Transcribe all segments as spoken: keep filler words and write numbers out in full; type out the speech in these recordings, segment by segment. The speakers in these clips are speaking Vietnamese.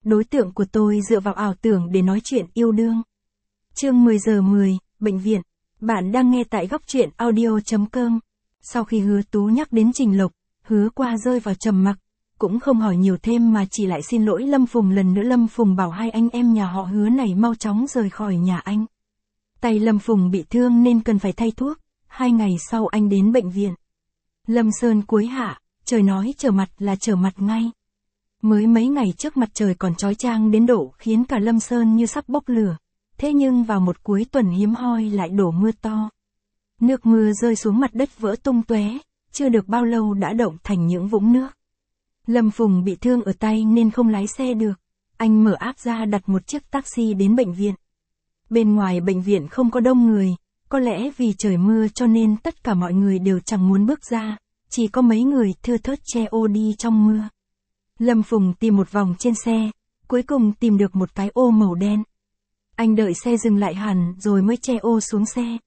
đối tượng của tôi dựa vào ảo tưởng để nói chuyện yêu đương. Chương mười giờ mười, bệnh viện. Bạn đang nghe tại góc truyện audio chấm com. Sau khi Hứa Tú nhắc đến Trình Lộc, Hứa Qua rơi vào trầm mặc, cũng không hỏi nhiều thêm mà chỉ lại xin lỗi Lâm Phùng lần nữa. Lâm Phùng bảo hai anh em nhà họ Hứa này mau chóng rời khỏi nhà anh. Tay Lâm Phùng bị thương nên cần phải thay thuốc, hai ngày sau anh đến bệnh viện. Lâm Sơn cuối hạ, trời nói trở mặt là trở mặt ngay. Mới mấy ngày trước mặt trời còn chói chang đến độ khiến cả Lâm Sơn như sắp bốc lửa, thế nhưng vào một cuối tuần hiếm hoi lại đổ mưa to. Nước mưa rơi xuống mặt đất vỡ tung tóe, chưa được bao lâu đã động thành những vũng nước. Lâm Phùng bị thương ở tay nên không lái xe được, anh mở app ra đặt một chiếc taxi đến bệnh viện. Bên ngoài bệnh viện không có đông người, có lẽ vì trời mưa cho nên tất cả mọi người đều chẳng muốn bước ra, chỉ có mấy người thưa thớt che ô đi trong mưa. Lâm Phùng tìm một vòng trên xe, cuối cùng tìm được một cái ô màu đen. Anh đợi xe dừng lại hẳn rồi mới che ô xuống xe.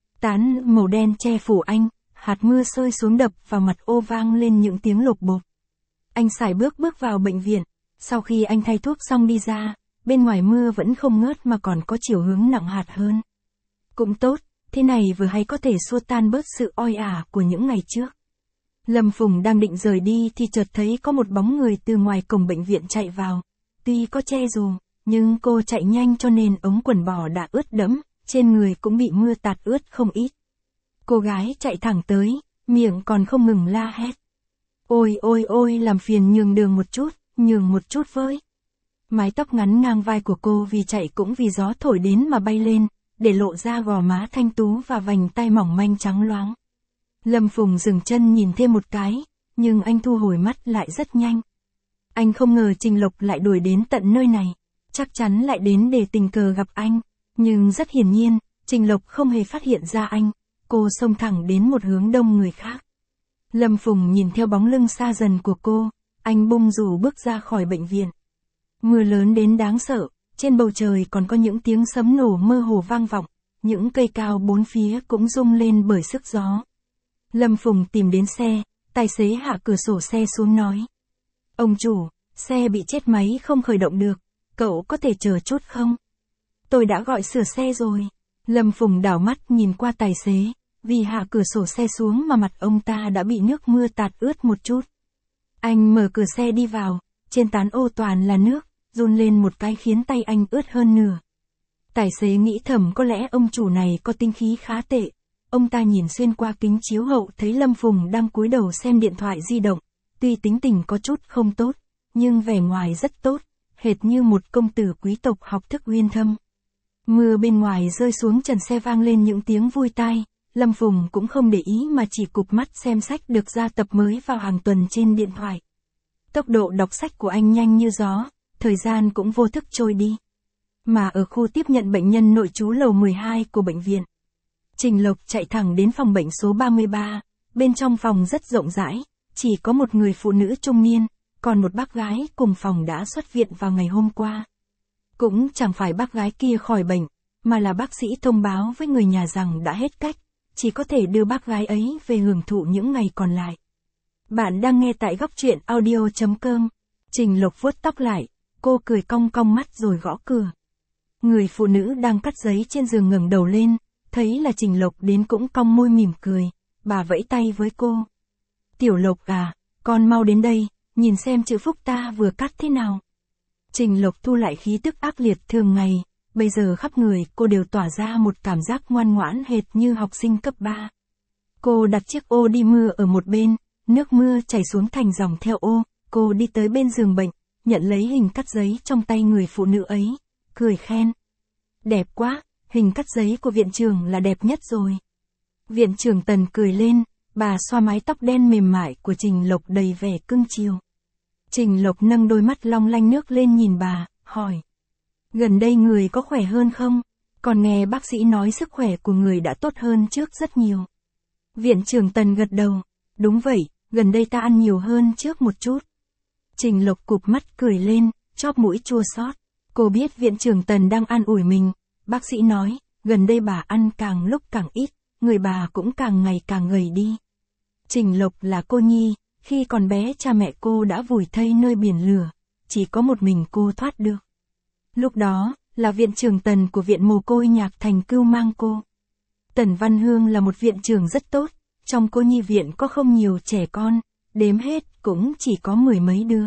Tán màu đen che phủ anh, hạt mưa rơi xuống đập vào mặt ô vang lên những tiếng lộp bộp. Anh sải bước bước vào bệnh viện, sau khi anh thay thuốc xong đi ra, bên ngoài mưa vẫn không ngớt mà còn có chiều hướng nặng hạt hơn. Cũng tốt, thế này vừa hay có thể xua tan bớt sự oi ả của những ngày trước. Lâm Phùng đang định rời đi thì chợt thấy có một bóng người từ ngoài cổng bệnh viện chạy vào. Tuy có che dù, nhưng cô chạy nhanh cho nên ống quần bò đã ướt đẫm, trên người cũng bị mưa tạt ướt không ít. Cô gái chạy thẳng tới, miệng còn không ngừng la hét. Ôi ôi ôi làm phiền nhường đường một chút, nhường một chút với. Mái tóc ngắn ngang vai của cô vì chạy cũng vì gió thổi đến mà bay lên, để lộ ra gò má thanh tú và vành tai mỏng manh trắng loáng. Lâm Phùng dừng chân nhìn thêm một cái, nhưng anh thu hồi mắt lại rất nhanh. Anh không ngờ Trình Lộc lại đuổi đến tận nơi này, chắc chắn lại đến để tình cờ gặp anh, nhưng rất hiển nhiên, Trình Lộc không hề phát hiện ra anh, cô xông thẳng đến một hướng đông người khác. Lâm Phùng nhìn theo bóng lưng xa dần của cô, anh bung dù bước ra khỏi bệnh viện. Mưa lớn đến đáng sợ, trên bầu trời còn có những tiếng sấm nổ mơ hồ vang vọng, những cây cao bốn phía cũng rung lên bởi sức gió. Lâm Phùng tìm đến xe, tài xế hạ cửa sổ xe xuống nói. Ông chủ, xe bị chết máy không khởi động được, cậu có thể chờ chút không? Tôi đã gọi sửa xe rồi. Lâm Phùng đảo mắt nhìn qua tài xế, vì hạ cửa sổ xe xuống mà mặt ông ta đã bị nước mưa tạt ướt một chút. Anh mở cửa xe đi vào, trên tán ô toàn là nước, run lên một cái khiến tay anh ướt hơn nửa. Tài xế nghĩ thầm có lẽ ông chủ này có tinh khí khá tệ. Ông ta nhìn xuyên qua kính chiếu hậu thấy Lâm Phùng đang cúi đầu xem điện thoại di động, tuy tính tình có chút không tốt, nhưng vẻ ngoài rất tốt, hệt như một công tử quý tộc học thức uyên thâm. Mưa bên ngoài rơi xuống trần xe vang lên những tiếng vui tai, Lâm Phùng cũng không để ý mà chỉ cụp mắt xem sách được ra tập mới vào hàng tuần trên điện thoại. Tốc độ đọc sách của anh nhanh như gió, thời gian cũng vô thức trôi đi. Mà ở khu tiếp nhận bệnh nhân nội trú lầu mười hai của bệnh viện, Trình Lộc chạy thẳng đến phòng bệnh số ba mươi ba, bên trong phòng rất rộng rãi, chỉ có một người phụ nữ trung niên, còn một bác gái cùng phòng đã xuất viện vào ngày hôm qua. Cũng chẳng phải bác gái kia khỏi bệnh, mà là bác sĩ thông báo với người nhà rằng đã hết cách, chỉ có thể đưa bác gái ấy về hưởng thụ những ngày còn lại. Bạn đang nghe tại góc truyện audio chấm com. Trình Lộc vuốt tóc lại, cô cười cong cong mắt rồi gõ cửa. Người phụ nữ đang cắt giấy trên giường ngẩng đầu lên, thấy là Trình Lộc đến cũng cong môi mỉm cười, bà vẫy tay với cô. Tiểu Lộc à, con mau đến đây, nhìn xem chữ phúc ta vừa cắt thế nào. Trình Lộc thu lại khí tức ác liệt thường ngày, bây giờ khắp người cô đều tỏa ra một cảm giác ngoan ngoãn hệt như học sinh cấp ba. Cô đặt chiếc ô đi mưa ở một bên, nước mưa chảy xuống thành dòng theo ô, cô đi tới bên giường bệnh, nhận lấy hình cắt giấy trong tay người phụ nữ ấy, cười khen. Đẹp quá, hình cắt giấy của viện trưởng là đẹp nhất rồi. Viện trưởng Tần cười lên, bà xoa mái tóc đen mềm mại của Trình Lộc đầy vẻ cưng chiều. Trình Lộc nâng đôi mắt long lanh nước lên nhìn bà, hỏi. Gần đây người có khỏe hơn không? Còn nghe bác sĩ nói sức khỏe của người đã tốt hơn trước rất nhiều. Viện trưởng Tần gật đầu. Đúng vậy, gần đây ta ăn nhiều hơn trước một chút. Trình Lộc cụp mắt cười lên, chóp mũi chua xót. Cô biết viện trưởng Tần đang an ủi mình. Bác sĩ nói, gần đây bà ăn càng lúc càng ít, người bà cũng càng ngày càng gầy đi. Trình Lộc là cô nhi, khi còn bé cha mẹ cô đã vùi thây nơi biển lửa, chỉ có một mình cô thoát được. Lúc đó, là viện trưởng Tần của viện mồ côi Nhạc Thành cưu mang cô. Tần Văn Hương là một viện trưởng rất tốt, trong cô nhi viện có không nhiều trẻ con, đếm hết cũng chỉ có mười mấy đứa.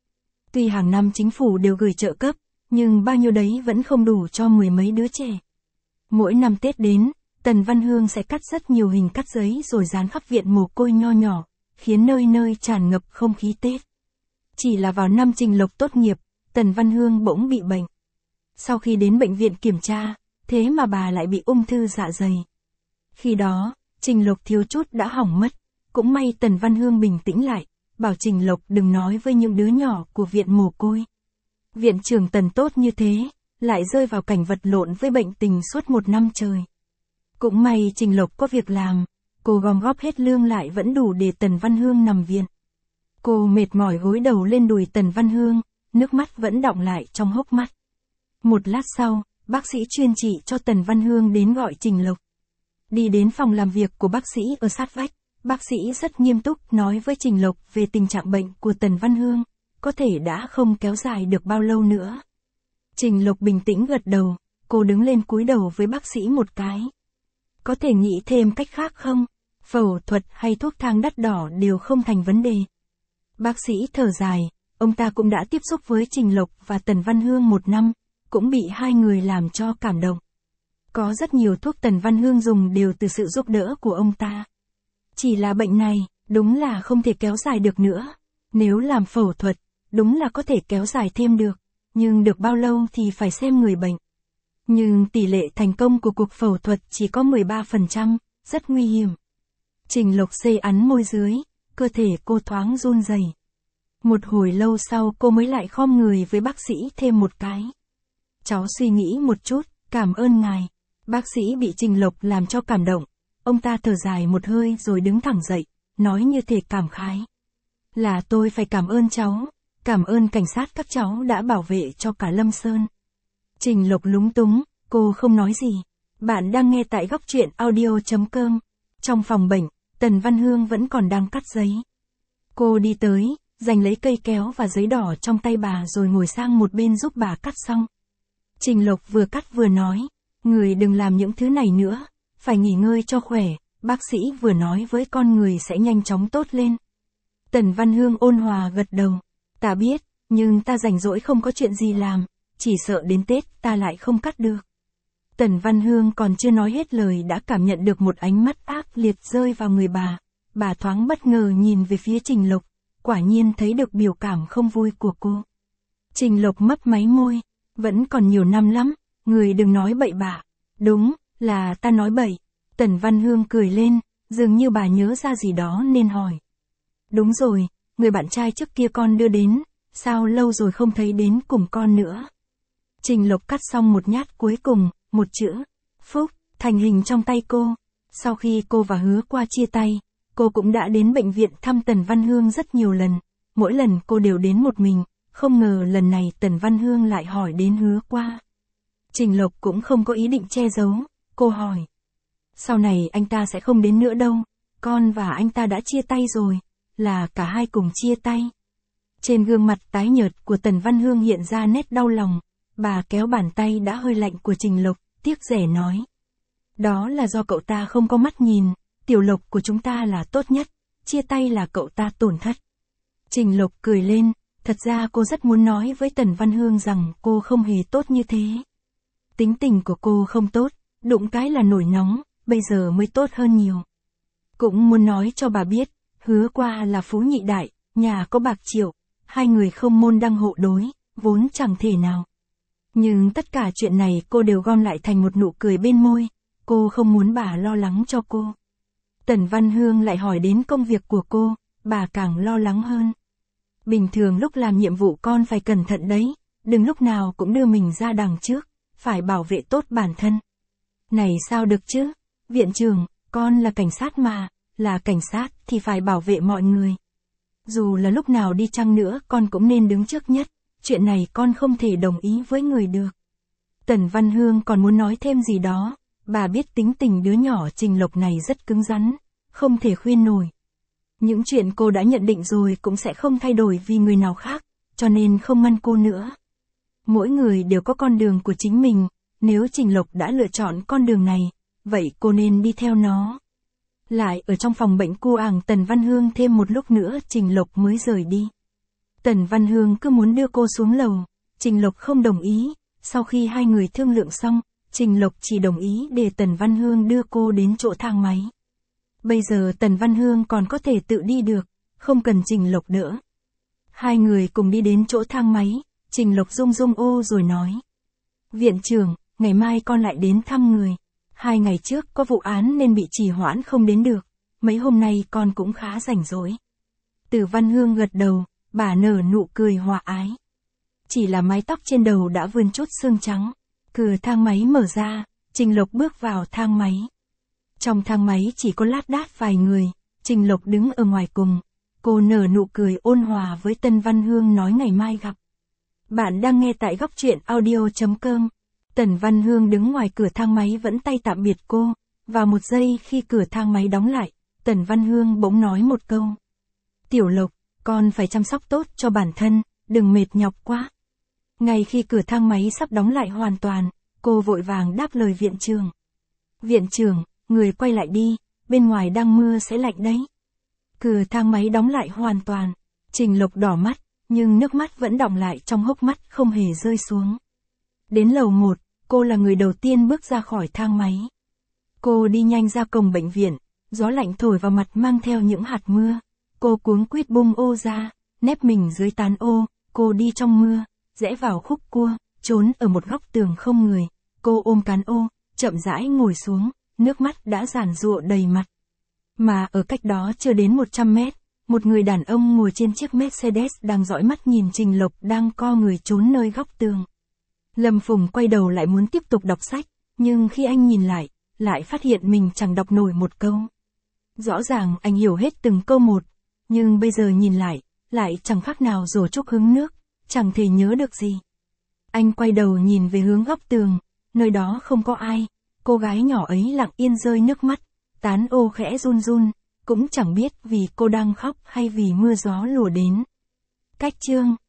Tuy hàng năm chính phủ đều gửi trợ cấp, nhưng bao nhiêu đấy vẫn không đủ cho mười mấy đứa trẻ. Mỗi năm Tết đến, Tần Văn Hương sẽ cắt rất nhiều hình cắt giấy rồi dán khắp viện mồ côi nho nhỏ, khiến nơi nơi tràn ngập không khí Tết. Chỉ là vào năm Trình Lộc tốt nghiệp, Tần Văn Hương bỗng bị bệnh. Sau khi đến bệnh viện kiểm tra, thế mà bà lại bị ung thư dạ dày. Khi đó, Trình Lộc thiếu chút đã hỏng mất, cũng may Tần Văn Hương bình tĩnh lại, bảo Trình Lộc đừng nói với những đứa nhỏ của viện mồ côi. Viện trưởng Tần tốt như thế, lại rơi vào cảnh vật lộn với bệnh tình suốt một năm trời. Cũng may Trình Lộc có việc làm, cô gom góp hết lương lại vẫn đủ để Tần Văn Hương nằm viện. Cô mệt mỏi gối đầu lên đùi Tần Văn Hương, nước mắt vẫn đọng lại trong hốc mắt. Một lát sau, bác sĩ chuyên trị cho Tần Văn Hương đến gọi Trình Lộc. Đi đến phòng làm việc của bác sĩ ở sát vách, bác sĩ rất nghiêm túc nói với Trình Lộc về tình trạng bệnh của Tần Văn Hương, có thể đã không kéo dài được bao lâu nữa. Trình Lộc bình tĩnh gật đầu, cô đứng lên cúi đầu với bác sĩ một cái. Có thể nghĩ thêm cách khác không? Phẫu thuật hay thuốc thang đắt đỏ đều không thành vấn đề. Bác sĩ thở dài, ông ta cũng đã tiếp xúc với Trình Lộc và Tần Văn Hương một năm, cũng bị hai người làm cho cảm động. Có rất nhiều thuốc Tần Văn Hương dùng đều từ sự giúp đỡ của ông ta. Chỉ là bệnh này, đúng là không thể kéo dài được nữa. Nếu làm phẫu thuật, đúng là có thể kéo dài thêm được, nhưng được bao lâu thì phải xem người bệnh. Nhưng tỷ lệ thành công của cuộc phẫu thuật chỉ có mười ba phần trăm, rất nguy hiểm. Trình Lộc xê ắn môi dưới, cơ thể cô thoáng run rẩy. Một hồi lâu sau cô mới lại khom người với bác sĩ thêm một cái. Cháu suy nghĩ một chút, cảm ơn ngài. Bác sĩ bị Trình Lộc làm cho cảm động. Ông ta thở dài một hơi rồi đứng thẳng dậy, nói như thể cảm khái. Là tôi phải cảm ơn cháu, cảm ơn cảnh sát các cháu đã bảo vệ cho cả Lâm Sơn. Trình Lộc lúng túng, cô không nói gì. Bạn đang nghe tại góc truyện audio chấm com. Trong phòng bệnh, Tần Văn Hương vẫn còn đang cắt giấy. Cô đi tới, giành lấy cây kéo và giấy đỏ trong tay bà rồi ngồi sang một bên giúp bà cắt xong. Trình Lộc vừa cắt vừa nói, người đừng làm những thứ này nữa, phải nghỉ ngơi cho khỏe, bác sĩ vừa nói với con người sẽ nhanh chóng tốt lên. Tần Văn Hương ôn hòa gật đầu, ta biết, nhưng ta rảnh rỗi không có chuyện gì làm, chỉ sợ đến Tết ta lại không cắt được. Tần Văn Hương còn chưa nói hết lời đã cảm nhận được một ánh mắt ác liệt rơi vào người bà. Bà thoáng bất ngờ nhìn về phía Trình Lộc, quả nhiên thấy được biểu cảm không vui của cô. Trình Lộc mấp máy môi, vẫn còn nhiều năm lắm, người đừng nói bậy bạ. Đúng, là ta nói bậy. Tần Văn Hương cười lên, dường như bà nhớ ra gì đó nên hỏi. Đúng rồi, người bạn trai trước kia con đưa đến, sao lâu rồi không thấy đến cùng con nữa. Trình Lộc cắt xong một nhát cuối cùng, một chữ, Phúc, thành hình trong tay cô. Sau khi cô và Hứa Qua chia tay, cô cũng đã đến bệnh viện thăm Tần Văn Hương rất nhiều lần. Mỗi lần cô đều đến một mình, không ngờ lần này Tần Văn Hương lại hỏi đến Hứa Qua. Trình Lộc cũng không có ý định che giấu, cô hỏi. Sau này anh ta sẽ không đến nữa đâu, con và anh ta đã chia tay rồi, là cả hai cùng chia tay. Trên gương mặt tái nhợt của Tần Văn Hương hiện ra nét đau lòng, bà kéo bàn tay đã hơi lạnh của Trình Lộc, tiếc rẻ nói. Đó là do cậu ta không có mắt nhìn, Tiểu Lộc của chúng ta là tốt nhất, chia tay là cậu ta tổn thất. Trình Lộc cười lên, thật ra cô rất muốn nói với Tần Văn Hương rằng cô không hề tốt như thế. Tính tình của cô không tốt, đụng cái là nổi nóng, bây giờ mới tốt hơn nhiều. Cũng muốn nói cho bà biết, Hứa Qua là phú nhị đại, nhà có bạc triệu, hai người không môn đăng hộ đối, vốn chẳng thể nào. Nhưng tất cả chuyện này cô đều gom lại thành một nụ cười bên môi, cô không muốn bà lo lắng cho cô. Tần Văn Hương lại hỏi đến công việc của cô, bà càng lo lắng hơn. Bình thường lúc làm nhiệm vụ con phải cẩn thận đấy, đừng lúc nào cũng đưa mình ra đằng trước, phải bảo vệ tốt bản thân. Này sao được chứ, viện trưởng, con là cảnh sát mà, là cảnh sát thì phải bảo vệ mọi người. Dù là lúc nào đi chăng nữa con cũng nên đứng trước nhất, chuyện này con không thể đồng ý với người được. Tần Văn Hương còn muốn nói thêm gì đó, bà biết tính tình đứa nhỏ Trình Lộc này rất cứng rắn, không thể khuyên nổi. Những chuyện cô đã nhận định rồi cũng sẽ không thay đổi vì người nào khác, cho nên không ngăn cô nữa. Mỗi người đều có con đường của chính mình, nếu Trình Lộc đã lựa chọn con đường này, vậy cô nên đi theo nó. Lại ở trong phòng bệnh cu ảng Tần Văn Hương thêm một lúc nữa Trình Lộc mới rời đi. Tần Văn Hương cứ muốn đưa cô xuống lầu, Trình Lộc không đồng ý, sau khi hai người thương lượng xong, Trình Lộc chỉ đồng ý để Tần Văn Hương đưa cô đến chỗ thang máy. Bây giờ Tần Văn Hương còn có thể tự đi được, không cần Trình Lộc nữa. Hai người cùng đi đến chỗ thang máy, Trình Lộc rung rung ô rồi nói. Viện trưởng, ngày mai con lại đến thăm người. Hai ngày trước có vụ án nên bị trì hoãn không đến được, mấy hôm nay con cũng khá rảnh rỗi. Từ Văn Hương gật đầu, bà nở nụ cười hòa ái. Chỉ là mái tóc trên đầu đã vươn chút xương trắng. Cửa thang máy mở ra, Trình Lộc bước vào thang máy. Trong thang máy chỉ có lác đác vài người, Trình Lộc đứng ở ngoài cùng. Cô nở nụ cười ôn hòa với Tân Văn Hương nói ngày mai gặp. Bạn đang nghe tại góc truyện audio chấm com. Tần Văn Hương đứng ngoài cửa thang máy vẫn tay tạm biệt cô. Và một giây khi cửa thang máy đóng lại, Tần Văn Hương bỗng nói một câu. Tiểu Lộc, con phải chăm sóc tốt cho bản thân, đừng mệt nhọc quá. Ngay khi cửa thang máy sắp đóng lại hoàn toàn, cô vội vàng đáp lời viện trưởng. Viện trưởng, người quay lại đi, bên ngoài đang mưa sẽ lạnh đấy. Cửa thang máy đóng lại hoàn toàn, Trình Lộc đỏ mắt, nhưng nước mắt vẫn đọng lại trong hốc mắt không hề rơi xuống. Đến lầu một, cô là người đầu tiên bước ra khỏi thang máy. Cô đi nhanh ra cổng bệnh viện, gió lạnh thổi vào mặt mang theo những hạt mưa. Cô cuống quýt bung ô ra, nép mình dưới tán ô, cô đi trong mưa, rẽ vào khúc cua, trốn ở một góc tường không người. Cô ôm cán ô, chậm rãi ngồi xuống, nước mắt đã giàn giụa đầy mặt. Mà ở cách đó chưa đến một trăm mét, một người đàn ông ngồi trên chiếc Mercedes đang dõi mắt nhìn Trình Lộc đang co người trốn nơi góc tường. Lâm Phùng quay đầu lại muốn tiếp tục đọc sách, nhưng khi anh nhìn lại, lại phát hiện mình chẳng đọc nổi một câu. Rõ ràng anh hiểu hết từng câu một, nhưng bây giờ nhìn lại, lại chẳng khác nào rổ trúc hứng nước, chẳng thể nhớ được gì. Anh quay đầu nhìn về hướng góc tường, nơi đó không có ai, cô gái nhỏ ấy lặng yên rơi nước mắt, tán ô khẽ run run, cũng chẳng biết vì cô đang khóc hay vì mưa gió lùa đến. Cách chương